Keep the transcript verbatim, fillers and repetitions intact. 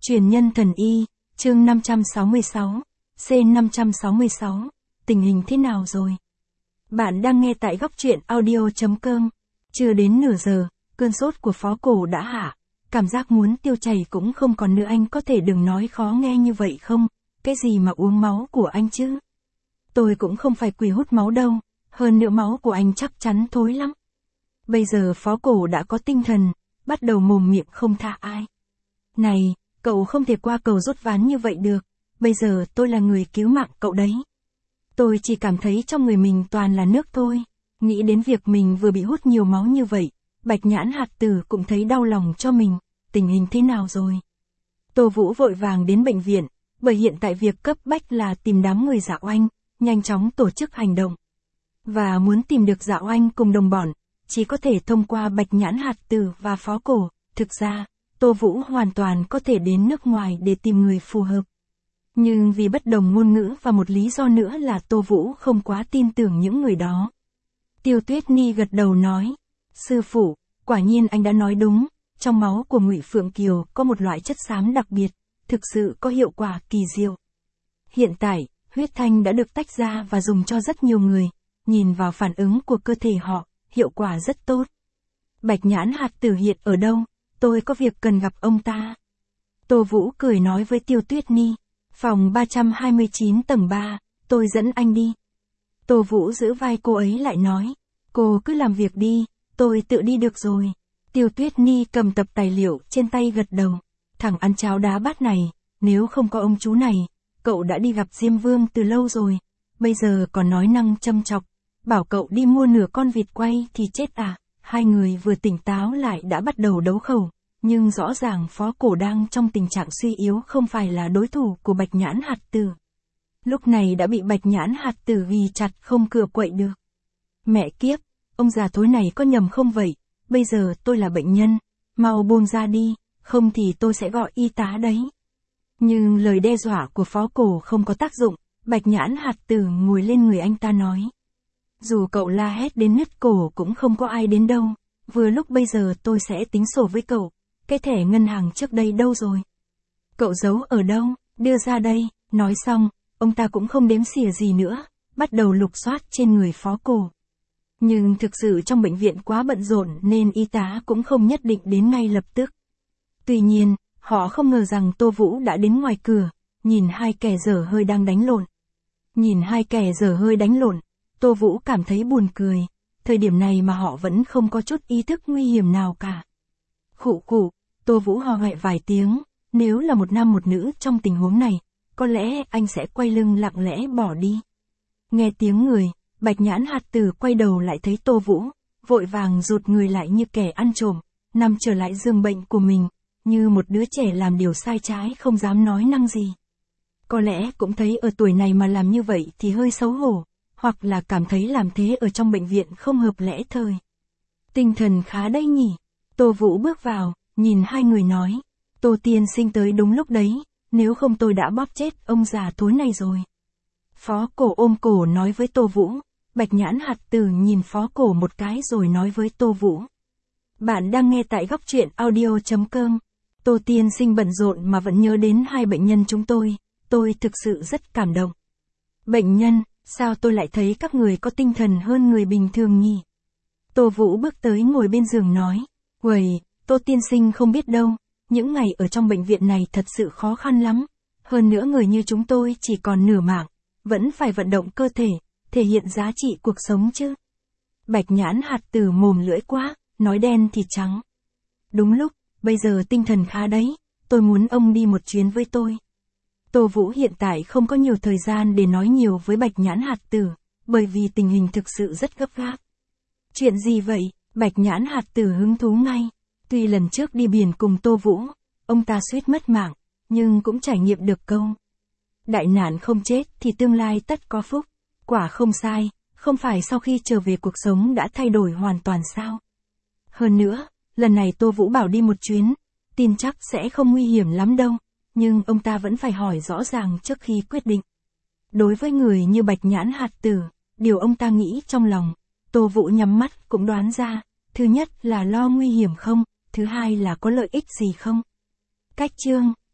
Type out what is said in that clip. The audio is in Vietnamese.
Truyền nhân thần y, chương năm trăm sáu mươi sáu, C năm trăm sáu mươi sáu, tình hình thế nào rồi? Bạn đang nghe tại góc truyện audio.com. Chưa đến nửa giờ, cơn sốt của Phó Cổ đã hạ, cảm giác muốn tiêu chảy cũng không còn nữa. Anh có thể đừng nói khó nghe như vậy không? Cái gì mà uống máu của anh chứ? Tôi cũng không phải quỷ hút máu đâu, hơn nữa máu của anh chắc chắn thối lắm. Bây giờ Phó Cổ đã có tinh thần, bắt đầu mồm miệng không tha ai. Này, cậu không thể qua cầu rút ván như vậy được, bây giờ tôi là người cứu mạng cậu đấy. Tôi chỉ cảm thấy trong người mình toàn là nước thôi, nghĩ đến việc mình vừa bị hút nhiều máu như vậy, Bạch Nhãn Hạt Tử cũng thấy đau lòng cho mình, tình hình thế nào rồi? Tô Vũ vội vàng đến bệnh viện, bởi hiện tại việc cấp bách là tìm đám người Dạ Oanh, nhanh chóng tổ chức hành động. Và muốn tìm được Dạ Oanh cùng đồng bọn, chỉ có thể thông qua Bạch Nhãn Hạt Tử và Phó Cổ. Thực ra, Tô Vũ hoàn toàn có thể đến nước ngoài để tìm người phù hợp. Nhưng vì bất đồng ngôn ngữ và một lý do nữa là Tô Vũ không quá tin tưởng những người đó. Tiêu Tuyết Ni gật đầu nói, sư phụ, quả nhiên anh đã nói đúng, trong máu của Ngụy Phượng Kiều có một loại chất xám đặc biệt, thực sự có hiệu quả kỳ diệu. Hiện tại, huyết thanh đã được tách ra và dùng cho rất nhiều người, nhìn vào phản ứng của cơ thể họ, hiệu quả rất tốt. Bạch Nhãn Hạt Tử hiện ở đâu? Tôi có việc cần gặp ông ta. Tô Vũ cười nói với Tiêu Tuyết Ni, phòng ba trăm hai mươi chín tầng ba, tôi dẫn anh đi. Tô Vũ giữ vai cô ấy lại nói, cô cứ làm việc đi, tôi tự đi được rồi. Tiêu Tuyết Ni cầm tập tài liệu trên tay gật đầu, thằng ăn cháo đá bát này, nếu không có ông chú này, cậu đã đi gặp Diêm Vương từ lâu rồi, bây giờ còn nói năng châm chọc, bảo cậu đi mua nửa con vịt quay thì chết à. Hai người vừa tỉnh táo lại đã bắt đầu đấu khẩu, nhưng rõ ràng Phó Cổ đang trong tình trạng suy yếu, không phải là đối thủ của Bạch Nhãn Hạt Tử. Lúc này đã bị Bạch Nhãn Hạt Tử ghi chặt không cựa quậy được. Mẹ kiếp, ông già thối này có nhầm không vậy? Bây giờ tôi là bệnh nhân, mau buông ra đi, không thì tôi sẽ gọi y tá đấy. Nhưng lời đe dọa của Phó Cổ không có tác dụng, Bạch Nhãn Hạt Tử ngồi lên người anh ta nói. Dù cậu la hét đến nứt cổ cũng không có ai đến đâu, vừa lúc bây giờ tôi sẽ tính sổ với cậu, cái thẻ ngân hàng trước đây đâu rồi? Cậu giấu ở đâu, đưa ra đây, nói xong, ông ta cũng không đếm xỉa gì nữa, bắt đầu lục soát trên người Phó Cổ. Nhưng thực sự trong bệnh viện quá bận rộn nên y tá cũng không nhất định đến ngay lập tức. Tuy nhiên, họ không ngờ rằng Tô Vũ đã đến ngoài cửa, nhìn hai kẻ dở hơi đang đánh lộn. Nhìn hai kẻ dở hơi đánh lộn, Tô Vũ cảm thấy buồn cười, thời điểm này mà họ vẫn không có chút ý thức nguy hiểm nào cả. Khụ khụ, Tô Vũ ho nhẹ vài tiếng, nếu là một nam một nữ trong tình huống này, có lẽ anh sẽ quay lưng lặng lẽ bỏ đi. Nghe tiếng người, Bạch Nhãn Hạt Tử quay đầu lại thấy Tô Vũ, vội vàng rụt người lại như kẻ ăn trộm, nằm trở lại giường bệnh của mình, như một đứa trẻ làm điều sai trái không dám nói năng gì. Có lẽ cũng thấy ở tuổi này mà làm như vậy thì hơi xấu hổ, hoặc là cảm thấy làm thế ở trong bệnh viện không hợp lẽ thời. Tinh thần khá đây nhỉ. Tô Vũ bước vào, nhìn hai người nói, Tô tiên sinh tới đúng lúc đấy, nếu không tôi đã bóp chết ông già thối này rồi. Phó Cổ ôm cổ nói với Tô Vũ, Bạch Nhãn Hạt Tử nhìn Phó Cổ một cái rồi nói với Tô Vũ. Bạn đang nghe tại góc truyện audio.com. Tô tiên sinh bận rộn mà vẫn nhớ đến hai bệnh nhân chúng tôi, tôi thực sự rất cảm động. Bệnh nhân, sao tôi lại thấy các người có tinh thần hơn người bình thường nhỉ? Tô Vũ bước tới ngồi bên giường nói, uầy, Tô tiên sinh không biết đâu, những ngày ở trong bệnh viện này thật sự khó khăn lắm, hơn nữa người như chúng tôi chỉ còn nửa mạng, vẫn phải vận động cơ thể, thể hiện giá trị cuộc sống chứ. Bạch Nhãn Hạt Tử mồm lưỡi quá, nói đen thì trắng. Đúng lúc, bây giờ tinh thần khá đấy, tôi muốn ông đi một chuyến với tôi. Tô Vũ hiện tại không có nhiều thời gian để nói nhiều với Bạch Nhãn Hạt Tử, bởi vì tình hình thực sự rất gấp gáp. Chuyện gì vậy? Bạch Nhãn Hạt Tử hứng thú ngay. Tuy lần trước đi biển cùng Tô Vũ, ông ta suýt mất mạng, nhưng cũng trải nghiệm được câu. Đại nạn không chết thì tương lai tất có phúc. Quả không sai, không phải sau khi trở về cuộc sống đã thay đổi hoàn toàn sao? Hơn nữa, lần này Tô Vũ bảo đi một chuyến, tin chắc sẽ không nguy hiểm lắm đâu. Nhưng ông ta vẫn phải hỏi rõ ràng trước khi quyết định. Đối với người như Bạch Nhãn Hạt Tử, điều ông ta nghĩ trong lòng, Tô Vũ nhắm mắt cũng đoán ra, thứ nhất là lo nguy hiểm không, thứ hai là có lợi ích gì không. Cách chương